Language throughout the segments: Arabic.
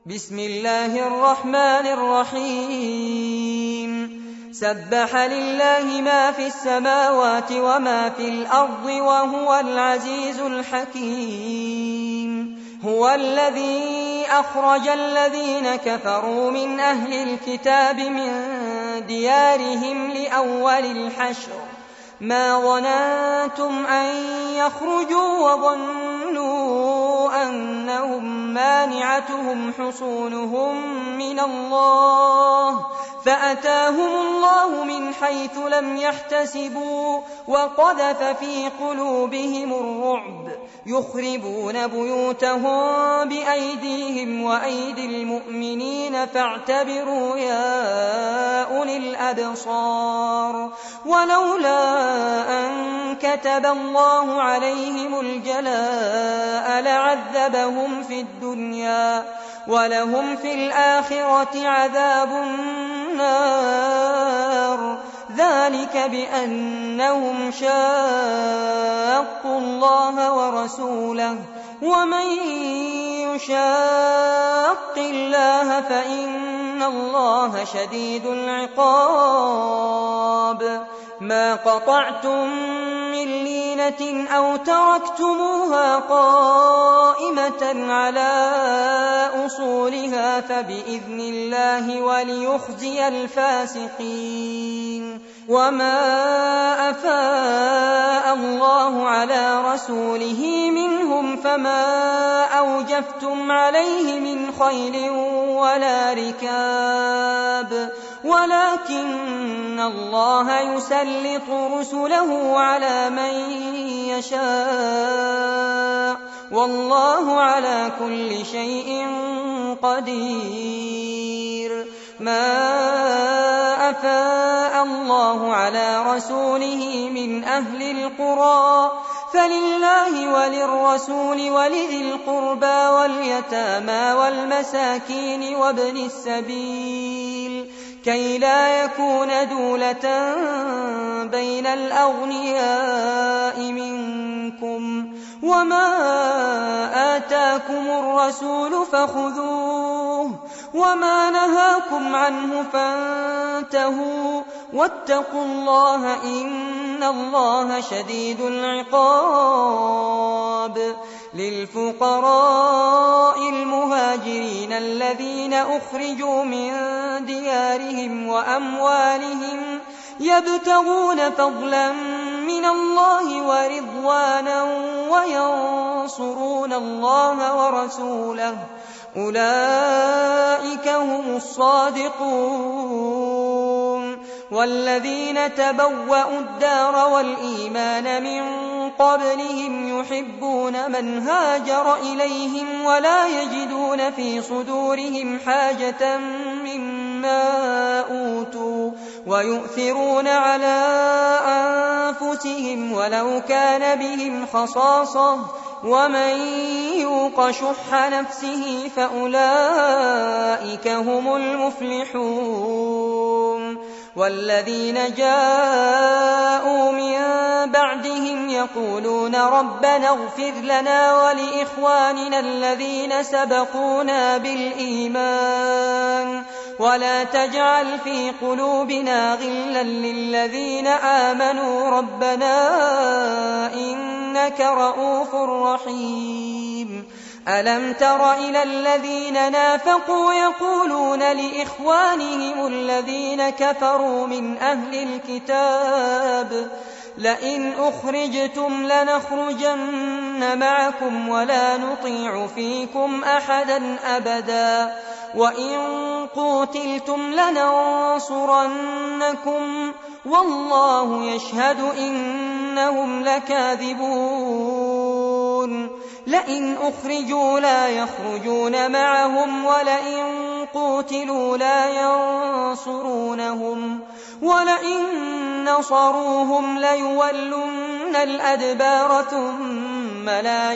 بسم الله الرحمن الرحيم سبح لله ما في السماوات وما في الأرض وهو العزيز الحكيم هو الذي أخرج الذين كفروا من أهل الكتاب من ديارهم لأول الحشر ما ظننتم أن يخرجوا وظنوا أنهم مانعتهم حصونهم من الله فأتاهم الله من حيث لم يحتسبوا وقذف في قلوبهم الرعب يخربون بيوتهم بأيديهم وأيدي المؤمنين فاعتبروا يا أولي الأبصار ولولا أن كتب الله عليهم الجلاء لعذبهم في الدنيا ولهم في الآخرة عذاب النار ذلك بأنهم شاقوا الله ورسوله ومن يشاق الله فإن الله شديد العقاب ما قطعتم من لينة أو تركتموها قائمة على أصولها فبإذن الله وليخزي الفاسقين وما أفاء الله على رسوله منهم فما أوجفتم عليه من خيل ولا ركاب ولكن الله يسلط رسله على من يشاء والله على كل شيء قدير ما أفاء الله على رسوله من أهل القرى فلله وللرسول ولذي القربى واليتامى والمساكين وابن السبيل كي لا يكون دولة بين الأغنياء منكم وما آتاكم الرسول فخذوه وما نهاكم عنه فانتهوا واتقوا الله إن الله شديد العقاب للفقراء المهاجرين الذين أخرجوا من ديارهم وأموالهم يبتغون فضلا من الله ورضوانا وينصرون الله ورسوله أولئك هم الصادقون والذين تبوأوا الدار والإيمان من قبلهم يحبون من هاجر إليهم ولا يجدون في صدورهم حاجة مما أوتوا ويؤثرون على أنفسهم ولو كان بهم خصاصة ومن يوق شح نفسه فأولئك هم المفلحون والذين جاءوا من بعدهم يقولون ربنا اغفر لنا ولإخواننا الذين سبقونا بالإيمان ولا تجعل في قلوبنا غلا للذين آمنوا ربنا إنك رؤوف رحيم ألم تر إلى الذين نافقوا يقولون لإخوانهم الذين كفروا من أهل الكتاب لئن أخرجتم لنخرجن معكم ولا نطيع فيكم أحدا أبدا وإن قوتلتم لننصرنكم والله يشهد إنهم لكاذبون لئن أخرجوا لا يخرجون معهم ولئن قوتلوا لا ينصرونهم ولئن نصروهم ليولن الأدبار ثم لا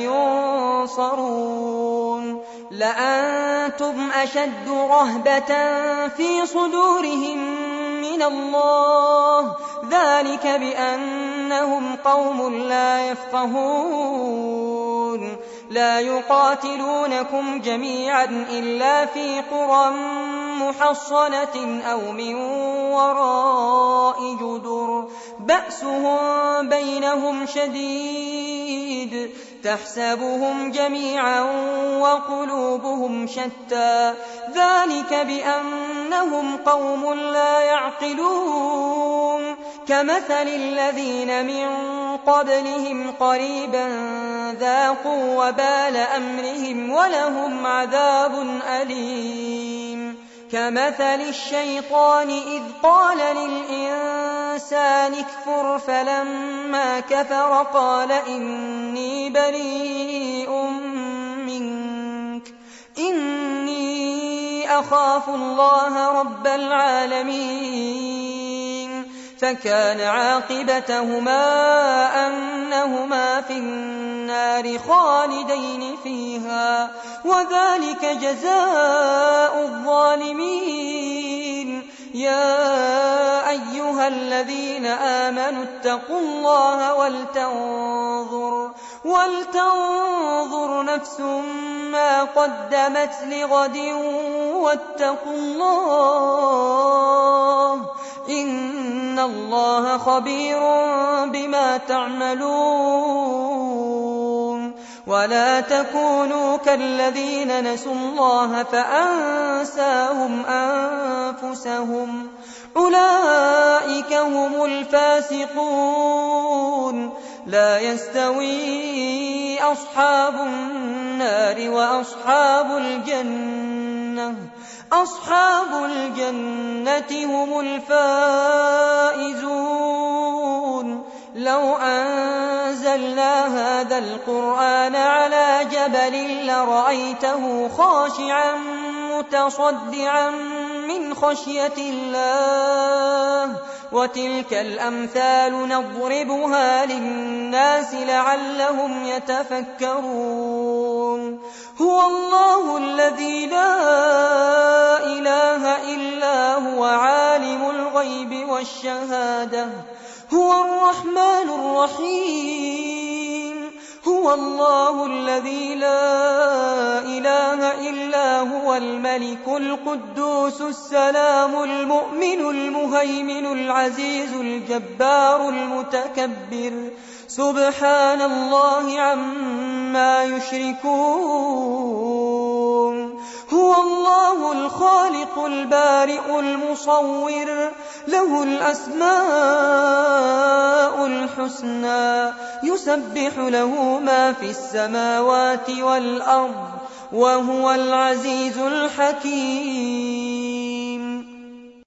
ينصرون لأنتم أشد رهبة في صدورهم من الله ذلك بأنهم قوم لا يفقهون لا يقاتلونكم جميعا إلا في قرى محصنة أو من وراء جدر بأسهم بينهم شديد تحسبهم جميعا وقلوبهم شتى ذلك بأنهم قوم لا يعقلون كمثل الذين من قبلهم قريبا ذاقوا وبال أمرهم ولهم عذاب أليم كمثل الشيطان إذ قال للإنسان اكفر فلما كفر قال إني بريء منك إني أخاف الله رب العالمين فكان عاقبتهما أنهما في النار خالدين فيها وذلك جزاء الظالمين يا أيها الذين آمنوا اتقوا الله ولتنظر نفس ما قدمت لغد واتقوا الله إن الله خبير بما تعملون ولا تكونوا كالذين نسوا الله فأنساهم أنفسهم أولئك هم الفاسقون لا يستوي أصحاب النار وأصحاب الجنة أصحاب الجنة هم الفائزون لو أنزلنا هذا القرآن على جبل لرأيته خاشعا متصدعا من خشية الله وتلك الأمثال نضربها للناس لعلهم يتفكرون هو الله الذي لا إله إلا هو عالم الغيب والشهادة هو الرحمن الرحيم هو الله الذي لا إله إلا هو الملك القدوس السلام المؤمن المهيمن العزيز الجبار المتكبر سبحان الله عما يشركون هو الله الخالق البارئ المصور له الأسماء الحسنى يسبح له ما في السماوات والأرض وهو العزيز الحكيم